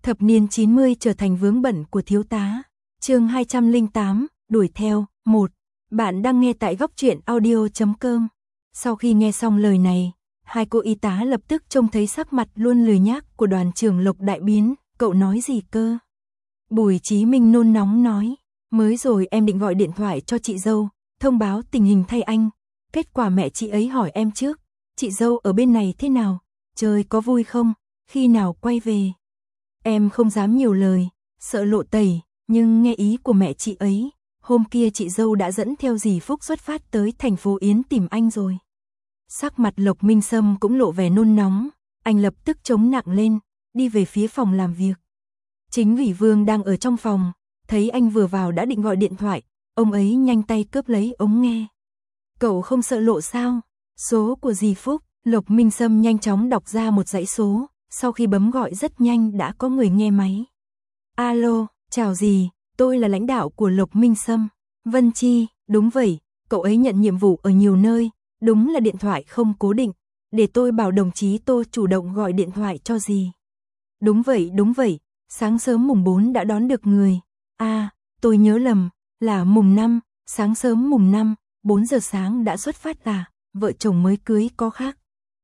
Thập niên 90 trở thành vướng bận của thiếu tá. Chương 208, đuổi theo. 1. Bạn đang nghe tại góc truyện audio.com. Sau khi nghe xong lời này, hai cô y tá lập tức trông thấy sắc mặt luôn lười nhác của đoàn trưởng Lộc đại biến. Cậu nói gì cơ? Bùi Chí Minh nôn nóng nói. Mới rồi em định gọi điện thoại cho chị dâu, thông báo tình hình thay anh. Kết quả mẹ chị ấy hỏi em trước. Chị dâu ở bên này thế nào? Chơi có vui không? Khi nào quay về? Em không dám nhiều lời, sợ lộ tẩy, nhưng nghe ý của mẹ chị ấy. Hôm kia chị dâu đã dẫn theo dì Phúc xuất phát tới thành phố Yến tìm anh rồi. Sắc mặt Lộc Minh Sâm cũng lộ vẻ nôn nóng. Anh lập tức chống nặng lên, đi về phía phòng làm việc. Chính ủy Vương đang ở trong phòng, thấy anh vừa vào đã định gọi điện thoại, ông ấy nhanh tay cướp lấy ống nghe. Cậu không sợ lộ sao? Số của dì Phúc. Lộc Minh Sâm nhanh chóng đọc ra một dãy số, sau khi bấm gọi rất nhanh đã có người nghe máy. Alo, chào dì, tôi là lãnh đạo của Lộc Minh Sâm. Vân Chi, đúng vậy, cậu ấy nhận nhiệm vụ ở nhiều nơi, đúng là điện thoại không cố định, để tôi bảo đồng chí Tô chủ động gọi điện thoại cho dì. Đúng vậy, sáng sớm mùng 4 đã đón được người. À, tôi nhớ lầm, là mùng 5, sáng sớm mùng 5, 4 giờ sáng đã xuất phát à, vợ chồng mới cưới có khác.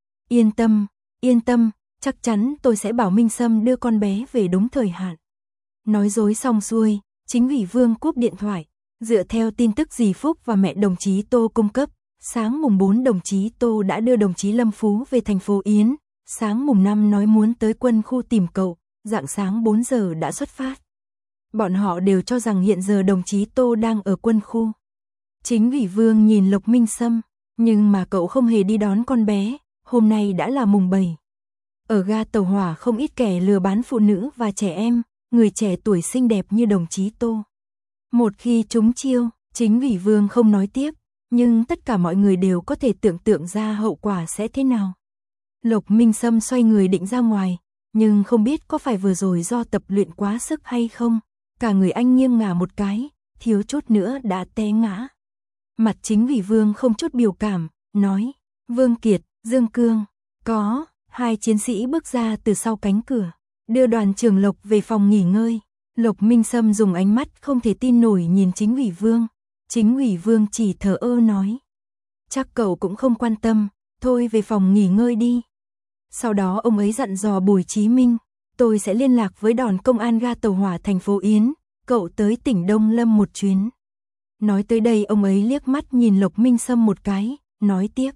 Yên tâm, chắc chắn tôi sẽ bảo Minh Sâm đưa con bé về đúng thời hạn. Nói dối xong xuôi, chính ủy Vương cúp điện thoại, dựa theo tin tức dì Phúc và mẹ đồng chí Tô cung cấp, sáng mùng 4 đồng chí Tô đã đưa đồng chí Lâm Phú về thành phố Yến, sáng mùng 5 nói muốn tới quân khu tìm cậu, rạng sáng 4 giờ đã xuất phát. Bọn họ đều cho rằng hiện giờ đồng chí Tô đang ở quân khu. Chính ủy Vương nhìn Lộc Minh Sâm, nhưng mà cậu không hề đi đón con bé, hôm nay đã là mùng 7. Ở ga tàu hỏa không ít kẻ lừa bán phụ nữ và trẻ em, người trẻ tuổi xinh đẹp như đồng chí Tô. Một khi trúng chiêu, chính ủy Vương không nói tiếp, nhưng tất cả mọi người đều có thể tưởng tượng ra hậu quả sẽ thế nào. Lộc Minh Sâm xoay người định ra ngoài, nhưng không biết có phải vừa rồi do tập luyện quá sức hay không, cả người anh nghiêng ngả một cái, thiếu chút nữa đã té ngã. Mặt chính ủy Vương không chút biểu cảm, nói, Vương Kiệt, Dương Cương, có, hai chiến sĩ bước ra từ sau cánh cửa, đưa đoàn trưởng Lộc về phòng nghỉ ngơi. Lộc Minh Sâm dùng ánh mắt không thể tin nổi nhìn chính ủy Vương. Chính ủy Vương chỉ thờ ơ nói, chắc cậu cũng không quan tâm, thôi về phòng nghỉ ngơi đi. Sau đó ông ấy dặn dò Bùi Chí Minh, tôi sẽ liên lạc với đồn công an ga tàu hỏa thành phố Yến, cậu tới tỉnh Đông Lâm một chuyến. Nói tới đây ông ấy liếc mắt nhìn Lộc Minh Sâm một cái, nói tiếp.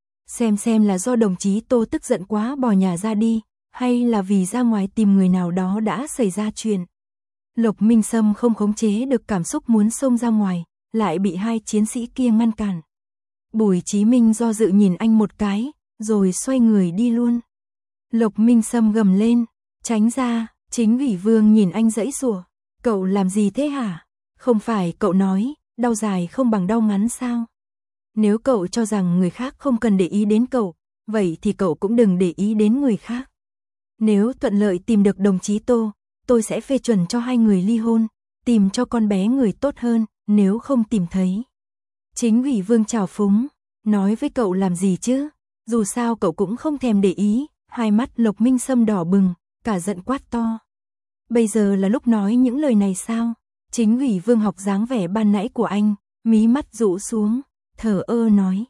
Xem là do đồng chí Tô tức giận quá bỏ nhà ra đi, hay là vì ra ngoài tìm người nào đó đã xảy ra chuyện. Lộc Minh Sâm không khống chế được cảm xúc muốn xông ra ngoài, lại bị hai chiến sĩ kia ngăn cản. Bùi Chí Minh do dự nhìn anh một cái, rồi xoay người đi luôn. Lộc Minh Sâm gầm lên, tránh ra, chính ủy Vương nhìn anh giãy giụa. Cậu làm gì thế hả? Không phải cậu nói, đau dài không bằng đau ngắn sao? Nếu cậu cho rằng người khác không cần để ý đến cậu, vậy thì cậu cũng đừng để ý đến người khác. Nếu thuận lợi tìm được đồng chí Tô, tôi sẽ phê chuẩn cho hai người ly hôn, tìm cho con bé người tốt hơn, nếu không tìm thấy. Chính ủy Vương trào phúng, nói với cậu làm gì chứ? Dù sao cậu cũng không thèm để ý, hai mắt Lộc Minh Sâm đỏ bừng, cả giận quát to. Bây giờ là lúc nói những lời này sao? Chính ủy Vương học dáng vẻ ban nãy của anh, mí mắt rũ xuống, thở ơ nói.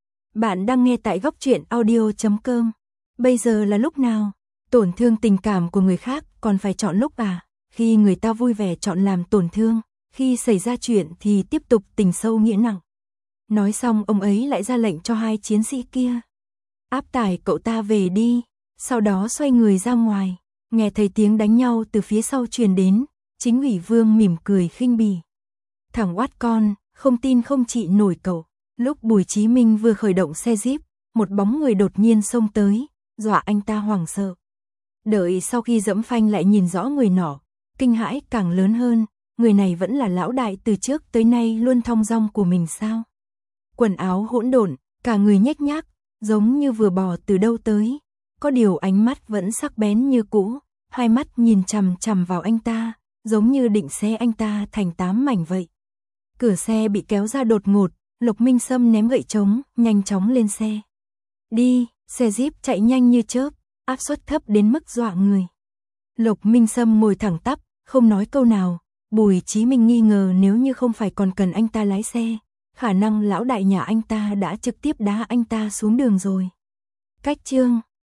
Bạn đang nghe tại góc truyện audio.com. Bây giờ là lúc nào? Tổn thương tình cảm của người khác còn phải chọn lúc à? Khi người ta vui vẻ chọn làm tổn thương, khi xảy ra chuyện thì tiếp tục tình sâu nghĩa nặng. Nói xong ông ấy lại ra lệnh cho hai chiến sĩ kia. Áp tải cậu ta về đi, sau đó xoay người ra ngoài, nghe thấy tiếng đánh nhau từ phía sau truyền đến, chính ủy Vương mỉm cười khinh bỉ. Thằng oát con, không tin không trị nổi cậu. Lúc Bùi Chí Minh vừa khởi động xe Jeep, một bóng người đột nhiên xông tới, dọa anh ta hoảng sợ. Đợi sau khi dẫm phanh lại nhìn rõ người nọ, kinh hãi càng lớn hơn, người này vẫn là lão đại từ trước tới nay luôn thong dong của mình sao? Quần áo hỗn độn, cả người nhếch nhác, giống như vừa bò từ đâu tới, có điều ánh mắt vẫn sắc bén như cũ, hai mắt nhìn chằm chằm vào anh ta, giống như định xé anh ta thành 8 mảnh vậy. Cửa xe bị kéo ra đột ngột, Lộc Minh Sâm ném gậy trống, nhanh chóng lên xe. Đi, xe Jeep chạy nhanh như chớp, áp suất thấp đến mức dọa người. Lộc Minh Sâm ngồi thẳng tắp, không nói câu nào. Bùi Chí Minh nghi ngờ nếu như không phải còn cần anh ta lái xe, khả năng lão đại nhà anh ta đã trực tiếp đá anh ta xuống đường rồi. Cách chương